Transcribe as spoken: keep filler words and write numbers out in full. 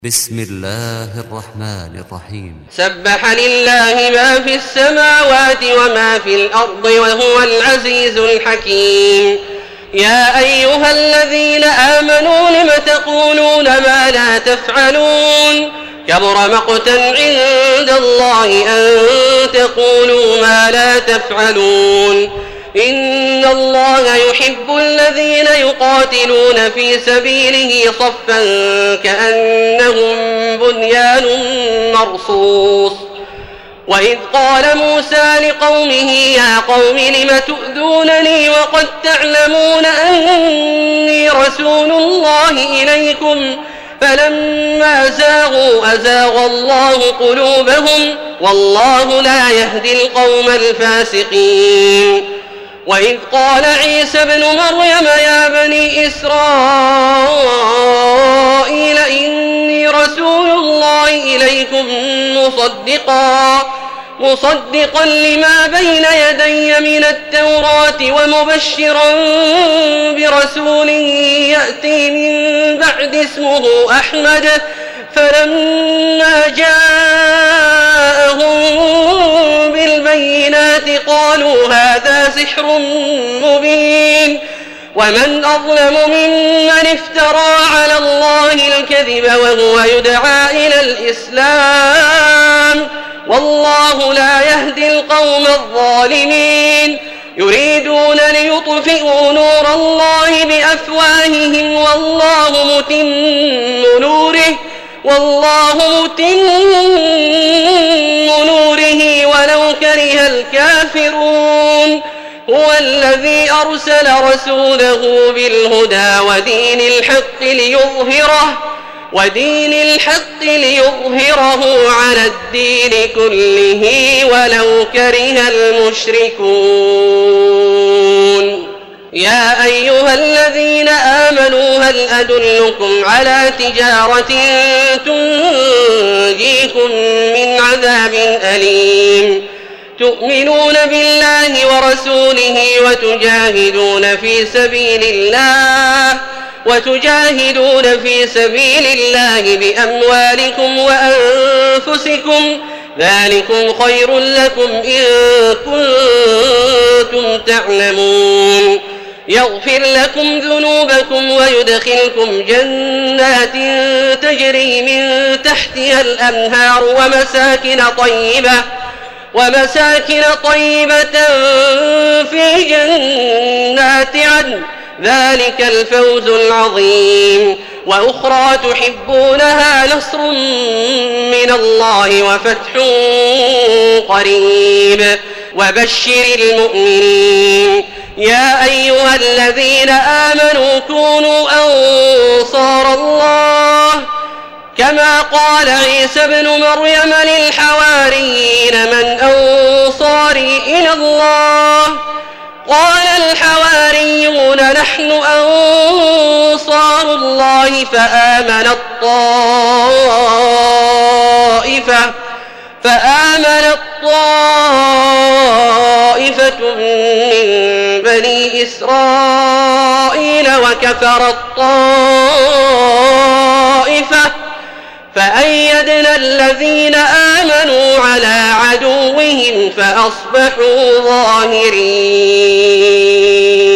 بسم الله الرحمن الرحيم. سبح لله ما في السماوات وما في الأرض وهو العزيز الحكيم. يا أيها الذين آمنوا لم تقولون ما لا تفعلون كبر مقتا عند الله أن تقولوا ما لا تفعلون. إن الله يحب الذين يقاتلون في سبيله صفا كأنهم بنيان مرصوص. وإذ قال موسى لقومه يا قوم لم تؤذونني وقد تعلمون أني رسول الله إليكم فلما زاغوا أزاغ الله قلوبهم والله لا يهدي القوم الفاسقين. وإذ قال عيسى ابن مريم يا بني إسرائيل إني رسول الله إليكم مصدقا مصدقا لما بين يدي من التوراة ومبشرا برسول يأتي من بعد اسمه أحمد. فلما جاءهم بالبينات قالوا هذا سحر مبين. ومن أظلم ممن افترى على الله الكذب وهو يدعى إلى الإسلام والله لا يهدي القوم الظالمين. يريدون ليطفئوا نور الله بأفواههم والله متم نوره والله متم نوره ولو كره الكافرون. هو الذي أرسل رسوله بالهدى ودين الحق ليظهره ودين الحق ليظهره على الدين كله ولو كره المشركون. يا أيها الذين آمنوا هل أدلكم على تجارة تنجيكم من عذاب أليم تؤمنون بالله ورسوله وتجاهدون في سبيل الله وتجاهدون في سبيل الله بأموالكم وأنفسكم ذلكم خير لكم إن كنتم تعلمون. يغفر لكم ذنوبكم ويدخلكم جنات تجري من تحتها الأنهار ومساكن طيبة ومساكن طيبة في جنات عدن ذلك الفوز العظيم. وأخرى تحبونها نصر من الله وفتح قريب وبشر المؤمنين. يا أيها الذين آمنوا كونوا أنصار الله كما قال عيسى ابن مريم للحواريين من أنصاري إلى الله قال الحواريون نحن أنصار الله فآمنت طائفة فآمنت طائفة من بني إسرائيل وكفرت طائفة فأيدنا الذين آمنوا على عدوهم فأصبحوا ظاهرين.